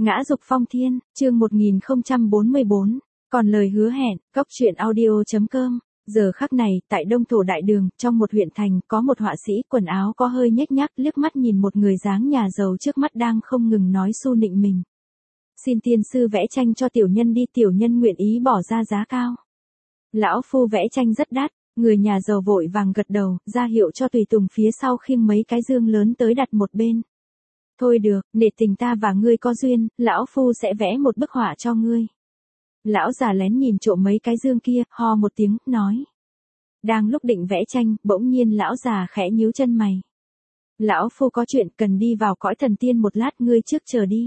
Ngã dục phong thiên, chương 1044, còn lời hứa hẹn, cốc truyện audio.com. Giờ khắc này, tại Đông Thổ Đại Đường, trong một huyện thành, có một họa sĩ, quần áo có hơi nhếch nhác, liếc mắt nhìn một người dáng nhà giàu trước mắt đang không ngừng nói xu nịnh mình. Xin tiên sư vẽ tranh cho tiểu nhân đi, tiểu nhân nguyện ý bỏ ra giá cao. Lão phu vẽ tranh rất đắt, người nhà giàu vội vàng gật đầu, ra hiệu cho tùy tùng phía sau khiêng mấy cái dương lớn tới đặt một bên. Thôi được, nể tình ta và ngươi có duyên, lão phu sẽ vẽ một bức họa cho ngươi. Lão già lén nhìn trộm mấy cái dương kia, ho một tiếng, nói. Đang lúc định vẽ tranh, bỗng nhiên lão già khẽ nhíu chân mày. Lão phu có chuyện cần đi vào cõi thần tiên một lát, ngươi trước chờ đi.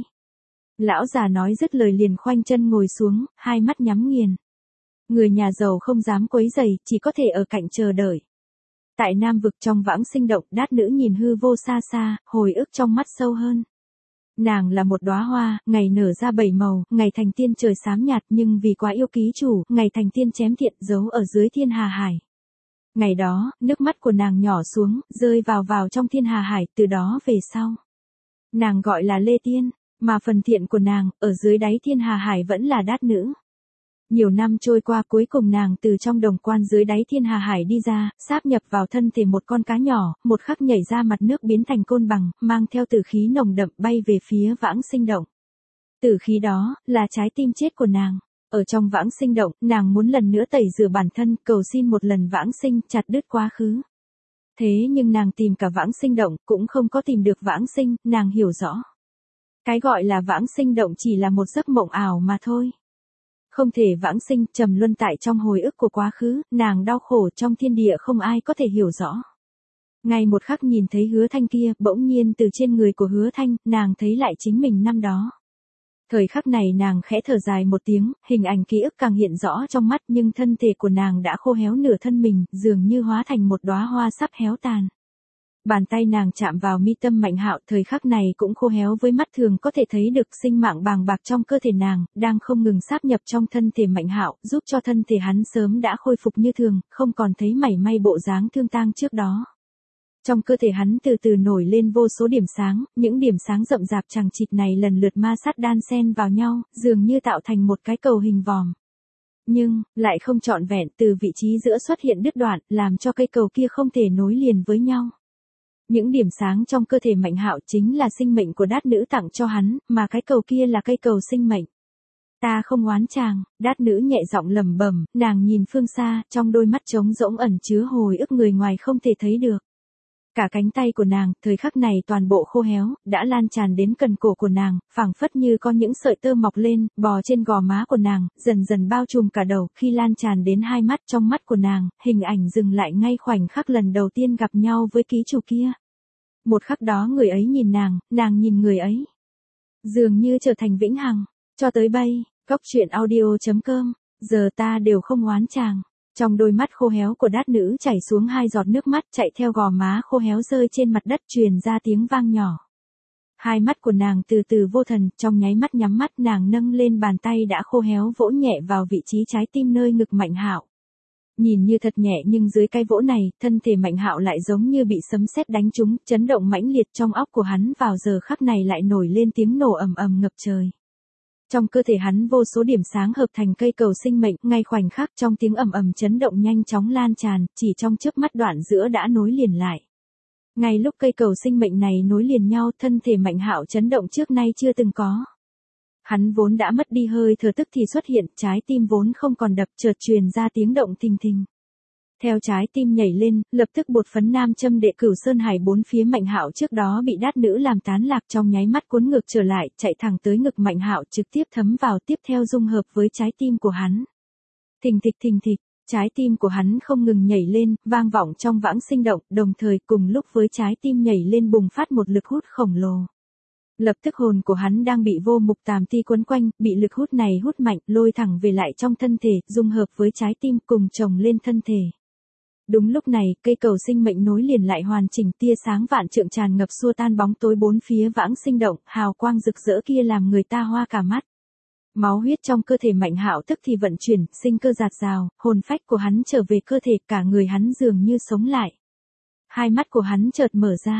Lão già nói dứt lời liền khoanh chân ngồi xuống, hai mắt nhắm nghiền. Người nhà giàu không dám quấy rầy, chỉ có thể ở cạnh chờ đợi. Tại Nam vực trong vãng sinh động, đát nữ nhìn hư vô xa xa, hồi ức trong mắt sâu hơn. Nàng là một đóa hoa, ngày nở ra 7 màu, ngày thành tiên trời xám nhạt, nhưng vì quá yêu ký chủ, ngày thành tiên chém thiện, giấu ở dưới thiên hà hải. Ngày đó, nước mắt của nàng nhỏ xuống, rơi vào trong thiên hà hải, từ đó về sau. Nàng gọi là Lê Tiên, mà phần thiện của nàng, ở dưới đáy thiên hà hải vẫn là đát nữ. Nhiều năm trôi qua, cuối cùng nàng từ trong đồng quan dưới đáy thiên hà hải đi ra, sáp nhập vào thân thể một con cá nhỏ, một khắc nhảy ra mặt nước biến thành côn bằng, mang theo tử khí nồng đậm bay về phía vãng sinh động. Tử khí đó, là trái tim chết của nàng. Ở trong vãng sinh động, nàng muốn lần nữa tẩy rửa bản thân, cầu xin một lần vãng sinh, chặt đứt quá khứ. Thế nhưng nàng tìm cả vãng sinh động, cũng không có tìm được vãng sinh, nàng hiểu rõ. Cái gọi là vãng sinh động chỉ là một giấc mộng ảo mà thôi. Không thể vãng sinh, trầm luân tại trong hồi ức của quá khứ, nàng đau khổ trong thiên địa không ai có thể hiểu rõ. Ngay một khắc nhìn thấy Hứa Thanh kia, bỗng nhiên từ trên người của Hứa Thanh, nàng thấy lại chính mình năm đó. Thời khắc này nàng khẽ thở dài một tiếng, hình ảnh ký ức càng hiện rõ trong mắt, nhưng thân thể của nàng đã khô héo nửa thân mình, dường như hóa thành một đóa hoa sắp héo tàn. Bàn tay nàng chạm vào mi tâm Mạnh Hạo, thời khắc này cũng khô héo, với mắt thường có thể thấy được sinh mạng bàng bạc trong cơ thể nàng, đang không ngừng sáp nhập trong thân thể Mạnh Hạo, giúp cho thân thể hắn sớm đã khôi phục như thường, không còn thấy mảy may bộ dáng thương tang trước đó. Trong cơ thể hắn từ từ nổi lên vô số điểm sáng, những điểm sáng rậm rạp chằng chịt này lần lượt ma sát đan xen vào nhau, dường như tạo thành một cái cầu hình vòm. Nhưng, lại không trọn vẹn, từ vị trí giữa xuất hiện đứt đoạn, làm cho cây cầu kia không thể nối liền với nhau. Những điểm sáng trong cơ thể Mạnh Hạo chính là sinh mệnh của đát nữ tặng cho hắn, mà cái cầu kia là cây cầu sinh mệnh. Ta không oán chàng, đát nữ nhẹ giọng lẩm bẩm, nàng nhìn phương xa, trong đôi mắt trống rỗng ẩn chứa hồi ức người ngoài không thể thấy được. Cả cánh tay của nàng, thời khắc này toàn bộ khô héo, đã lan tràn đến cần cổ của nàng, phảng phất như có những sợi tơ mọc lên, bò trên gò má của nàng, dần dần bao trùm cả đầu, khi lan tràn đến hai mắt, trong mắt của nàng, hình ảnh dừng lại ngay khoảnh khắc lần đầu tiên gặp nhau với ký chủ kia. Một khắc đó người ấy nhìn nàng nhìn người ấy. Dường như trở thành vĩnh hằng. Cho tới bây, cốc truyện audio.com, giờ ta đều không oán chàng. Trong đôi mắt khô héo của đát nữ chảy xuống hai giọt nước mắt, chạy theo gò má khô héo rơi trên mặt đất, truyền ra tiếng vang nhỏ. Hai mắt của nàng từ từ vô thần, trong nháy mắt nhắm mắt, nàng nâng lên bàn tay đã khô héo vỗ nhẹ vào vị trí trái tim nơi ngực Mạnh Hạo. Nhìn như thật nhẹ nhưng dưới cái vỗ này, thân thể Mạnh Hạo lại giống như bị sấm sét đánh trúng, chấn động mãnh liệt, trong óc của hắn vào giờ khắc này lại nổi lên tiếng nổ ầm ầm ngập trời. Trong cơ thể hắn vô số điểm sáng hợp thành cây cầu sinh mệnh, ngay khoảnh khắc trong tiếng ầm ầm chấn động nhanh chóng lan tràn, chỉ trong chớp mắt đoạn giữa đã nối liền lại. Ngay lúc cây cầu sinh mệnh này nối liền nhau, thân thể Mạnh Hạo chấn động trước nay chưa từng có. Hắn vốn đã mất đi hơi thở tức thì xuất hiện, trái tim vốn không còn đập, chợt truyền ra tiếng động thình thình. Theo trái tim nhảy lên, lập tức bột phấn nam châm đệ Cửu Sơn Hải bốn phía Mạnh Hạo trước đó bị đát nữ làm tán lạc, trong nháy mắt cuốn ngược trở lại, chạy thẳng tới ngực Mạnh Hạo, trực tiếp thấm vào, tiếp theo dung hợp với trái tim của hắn. Thình thịch, trái tim của hắn không ngừng nhảy lên, vang vọng trong vãng sinh động, đồng thời cùng lúc với trái tim nhảy lên bùng phát một lực hút khổng lồ. Lập tức hồn của hắn đang bị vô mục tàm ti quấn quanh, bị lực hút này hút mạnh, lôi thẳng về lại trong thân thể, dung hợp với trái tim cùng chồng lên thân thể. Đúng lúc này, cây cầu sinh mệnh nối liền lại hoàn chỉnh, tia sáng vạn trượng tràn ngập xua tan bóng tối bốn phía vãng sinh động, hào quang rực rỡ kia làm người ta hoa cả mắt. Máu huyết trong cơ thể Mạnh Hạo tức thì vận chuyển, sinh cơ dạt dào, hồn phách của hắn trở về cơ thể, cả người hắn dường như sống lại. Hai mắt của hắn chợt mở ra.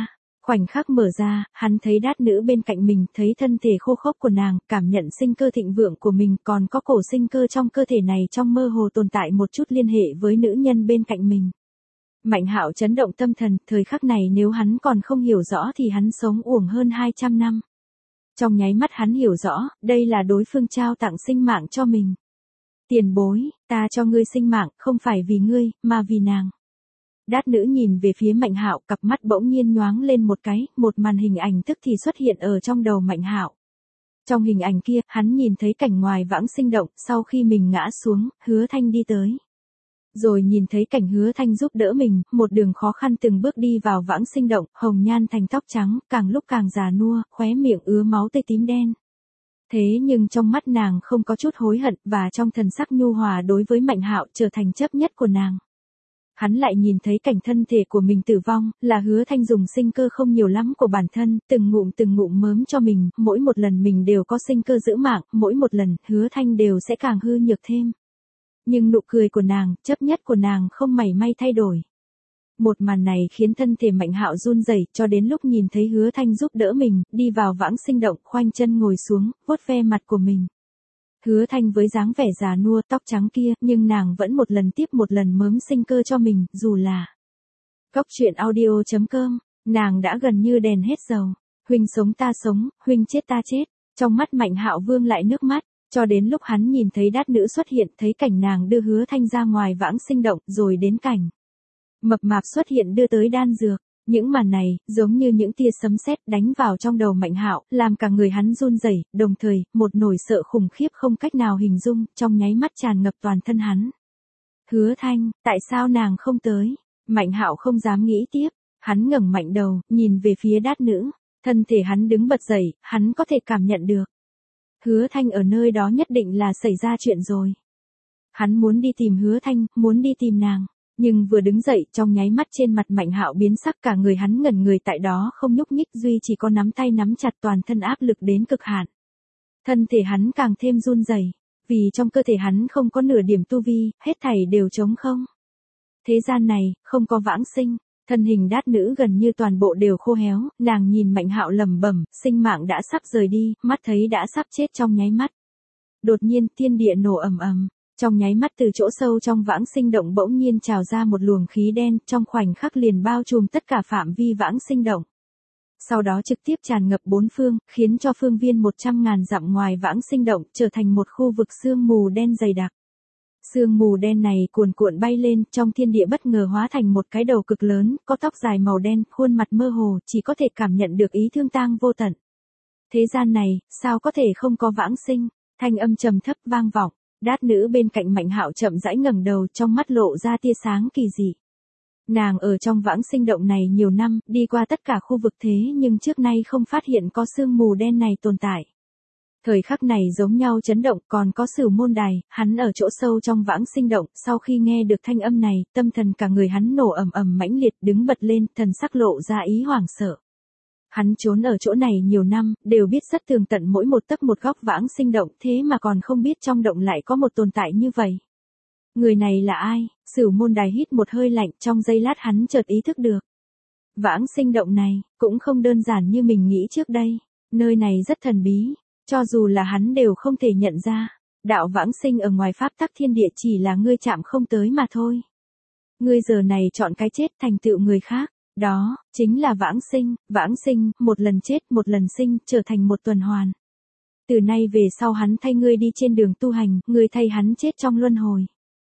Khoảnh khắc mở ra, hắn thấy đát nữ bên cạnh mình, thấy thân thể khô khốc của nàng, cảm nhận sinh cơ thịnh vượng của mình, còn có cổ sinh cơ trong cơ thể này trong mơ hồ tồn tại một chút liên hệ với nữ nhân bên cạnh mình. Mạnh Hạo chấn động tâm thần, thời khắc này nếu hắn còn không hiểu rõ thì hắn sống uổng hơn 200 năm. Trong nháy mắt hắn hiểu rõ, đây là đối phương trao tặng sinh mạng cho mình. Tiền bối, ta cho ngươi sinh mạng, không phải vì ngươi, mà vì nàng. Đát nữ nhìn về phía Mạnh Hạo, cặp mắt bỗng nhiên nhoáng lên một cái, một màn hình ảnh tức thì xuất hiện ở trong đầu Mạnh Hạo. Trong hình ảnh kia, hắn nhìn thấy cảnh ngoài vãng sinh động, sau khi mình ngã xuống, Hứa Thanh đi tới. Rồi nhìn thấy cảnh Hứa Thanh giúp đỡ mình, một đường khó khăn từng bước đi vào vãng sinh động, hồng nhan thành tóc trắng, càng lúc càng già nua, khóe miệng ứa máu tươi tím đen. Thế nhưng trong mắt nàng không có chút hối hận, và trong thần sắc nhu hòa đối với Mạnh Hạo trở thành chấp nhất của nàng. Hắn lại nhìn thấy cảnh thân thể của mình tử vong, là Hứa Thanh dùng sinh cơ không nhiều lắm của bản thân, từng ngụm mớm cho mình, mỗi một lần mình đều có sinh cơ giữ mạng, mỗi một lần, Hứa Thanh đều sẽ càng hư nhược thêm. Nhưng nụ cười của nàng, chấp nhất của nàng không mảy may thay đổi. Một màn này khiến thân thể Mạnh Hạo run rẩy, cho đến lúc nhìn thấy Hứa Thanh giúp đỡ mình, đi vào vãng sinh động, khoanh chân ngồi xuống, vuốt ve mặt của mình. Hứa Thanh với dáng vẻ già nua tóc trắng kia, nhưng nàng vẫn một lần tiếp một lần mớm sinh cơ cho mình, dù là Cóc truyện audio.com, nàng đã gần như đèn hết dầu. Huynh sống ta sống, huynh chết ta chết. Trong mắt Mạnh Hạo vương lại nước mắt, cho đến lúc hắn nhìn thấy đát nữ xuất hiện, thấy cảnh nàng đưa Hứa Thanh ra ngoài vãng sinh động, rồi đến cảnh mập mạp xuất hiện đưa tới đan dược. Những màn này, giống như những tia sấm sét đánh vào trong đầu Mạnh Hạo, làm cả người hắn run rẩy, đồng thời, một nỗi sợ khủng khiếp không cách nào hình dung, trong nháy mắt tràn ngập toàn thân hắn. Hứa Thanh, tại sao nàng không tới? Mạnh Hạo không dám nghĩ tiếp, hắn ngẩng mạnh đầu, nhìn về phía đát nữ, thân thể hắn đứng bật dậy, hắn có thể cảm nhận được. Hứa Thanh ở nơi đó nhất định là xảy ra chuyện rồi. Hắn muốn đi tìm Hứa Thanh, muốn đi tìm nàng. Nhưng vừa đứng dậy, trong nháy mắt trên mặt Mạnh Hạo biến sắc, cả người hắn ngẩn người tại đó không nhúc nhích, duy chỉ có nắm tay nắm chặt, toàn thân áp lực đến cực hạn. Thân thể hắn càng thêm run rẩy, vì trong cơ thể hắn không có nửa điểm tu vi, hết thảy đều trống không. Thế gian này, không có vãng sinh, thân hình đát nữ gần như toàn bộ đều khô héo, nàng nhìn Mạnh Hạo lẩm bẩm, sinh mạng đã sắp rời đi, mắt thấy đã sắp chết trong nháy mắt. Đột nhiên, thiên địa nổ ầm ầm. Trong nháy mắt từ chỗ sâu trong vãng sinh động bỗng nhiên trào ra một luồng khí đen, trong khoảnh khắc liền bao trùm tất cả phạm vi vãng sinh động. Sau đó trực tiếp tràn ngập bốn phương, khiến cho phương viên 100.000 dặm ngoài vãng sinh động trở thành một khu vực sương mù đen dày đặc. Sương mù đen này cuồn cuộn bay lên, trong thiên địa bất ngờ hóa thành một cái đầu cực lớn, có tóc dài màu đen, khuôn mặt mơ hồ, chỉ có thể cảm nhận được ý thương tang vô tận. Thế gian này, sao có thể không có vãng sinh? Thanh âm trầm thấp vang vọng. Đát nữ bên cạnh Mạnh Hạo chậm rãi ngẩng đầu, trong mắt lộ ra tia sáng kỳ dị. Nàng ở trong vãng sinh động này nhiều năm, đi qua tất cả khu vực thế nhưng trước nay không phát hiện có sương mù đen này tồn tại. Thời khắc này giống nhau chấn động, còn có Sửu Môn Đài, hắn ở chỗ sâu trong vãng sinh động, sau khi nghe được thanh âm này, tâm thần cả người hắn nổ ầm ầm mãnh liệt, đứng bật lên, thần sắc lộ ra ý hoảng sợ. Hắn trốn ở chỗ này nhiều năm, đều biết rất tường tận mỗi một tấc một góc vãng sinh động, thế mà còn không biết trong động lại có một tồn tại như vậy. Người này là ai? Sửu Môn Đài hít một hơi lạnh, trong giây lát hắn chợt ý thức được. Vãng sinh động này, cũng không đơn giản như mình nghĩ trước đây. Nơi này rất thần bí, cho dù là hắn đều không thể nhận ra. Đạo vãng sinh ở ngoài pháp tắc thiên địa chỉ là ngươi chạm không tới mà thôi. Ngươi giờ này chọn cái chết thành tựu người khác. Đó, chính là vãng sinh, một lần chết, một lần sinh, trở thành một tuần hoàn. Từ nay về sau hắn thay ngươi đi trên đường tu hành, ngươi thay hắn chết trong luân hồi.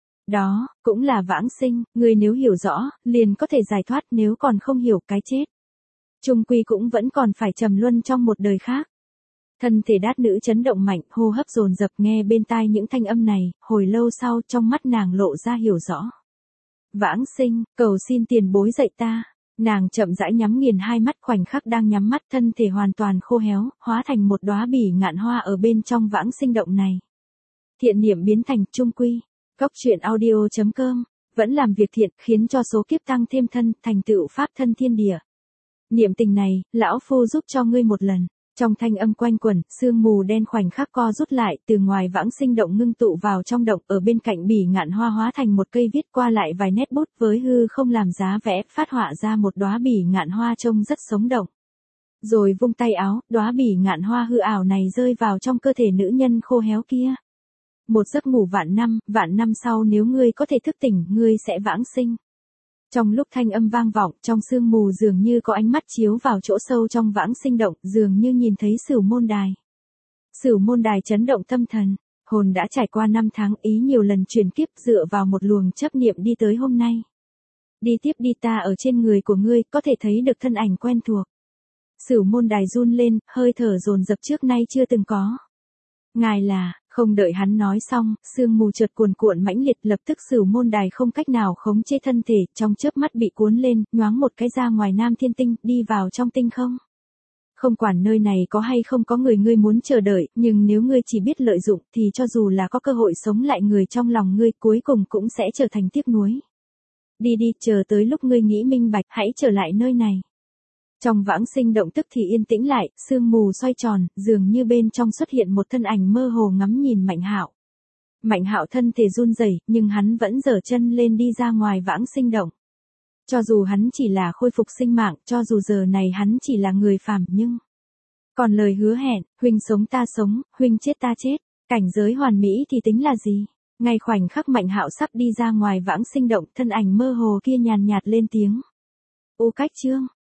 Đó, cũng là vãng sinh, ngươi nếu hiểu rõ, liền có thể giải thoát, nếu còn không hiểu cái chết. Chung quy cũng vẫn còn phải trầm luân trong một đời khác. Thân thể đát nữ chấn động mạnh, hô hấp dồn dập, nghe bên tai những thanh âm này, hồi lâu sau trong mắt nàng lộ ra hiểu rõ. Vãng sinh, cầu xin tiền bối dạy ta. Nàng chậm rãi nhắm nghiền hai mắt, khoảnh khắc đang nhắm mắt, thân thể hoàn toàn khô héo, hóa thành một đóa bỉ ngạn hoa ở bên trong vãng sinh động này. Thiện niệm biến thành trung quy. Cóc truyện audio.com, vẫn làm việc thiện, khiến cho số kiếp tăng thêm thân, thành tựu pháp thân thiên địa. Niệm tình này, lão phu giúp cho ngươi một lần. Trong thanh âm quanh quẩn, sương mù đen khoảnh khắc co rút lại, từ ngoài vãng sinh động ngưng tụ vào trong động, ở bên cạnh bỉ ngạn hoa hóa thành một cây viết qua lại vài nét bút với hư không làm giá vẽ, phát họa ra một đóa bỉ ngạn hoa trông rất sống động. Rồi vung tay áo, đóa bỉ ngạn hoa hư ảo này rơi vào trong cơ thể nữ nhân khô héo kia. Một giấc ngủ vạn năm sau nếu ngươi có thể thức tỉnh, ngươi sẽ vãng sinh. Trong lúc thanh âm vang vọng, trong sương mù dường như có ánh mắt chiếu vào chỗ sâu trong vãng sinh động, dường như nhìn thấy Sửu Môn Đài. Sửu Môn Đài chấn động tâm thần, hồn đã trải qua 5 tháng ý nhiều lần chuyển kiếp dựa vào một luồng chấp niệm đi tới hôm nay. Đi tiếp đi, ta ở trên người của ngươi, có thể thấy được thân ảnh quen thuộc. Sửu Môn Đài run lên, hơi thở dồn dập trước nay chưa từng có. Ngài là, không đợi hắn nói xong, sương mù chợt cuồn cuộn mãnh liệt, lập tức Sửu Môn Đài không cách nào khống chế thân thể, trong chớp mắt bị cuốn lên, nhoáng một cái ra ngoài Nam Thiên Tinh, đi vào trong tinh không. Không quản nơi này có hay không có người ngươi muốn chờ đợi, nhưng nếu ngươi chỉ biết lợi dụng thì cho dù là có cơ hội sống lại người trong lòng ngươi cuối cùng cũng sẽ trở thành tiếc nuối. Đi đi, chờ tới lúc ngươi nghĩ minh bạch, hãy trở lại nơi này. Trong vãng sinh động tức thì yên tĩnh lại, sương mù xoay tròn, dường như bên trong xuất hiện một thân ảnh mơ hồ ngắm nhìn Mạnh Hạo. Mạnh Hạo thân thể run rẩy, nhưng hắn vẫn giở chân lên đi ra ngoài vãng sinh động. Cho dù hắn chỉ là khôi phục sinh mạng, cho dù giờ này hắn chỉ là người phàm nhưng còn lời hứa hẹn, huynh sống ta sống, huynh chết ta chết, cảnh giới hoàn mỹ thì tính là gì? Ngay khoảnh khắc Mạnh Hạo sắp đi ra ngoài vãng sinh động, thân ảnh mơ hồ kia nhàn nhạt lên tiếng. Ô Cách Chương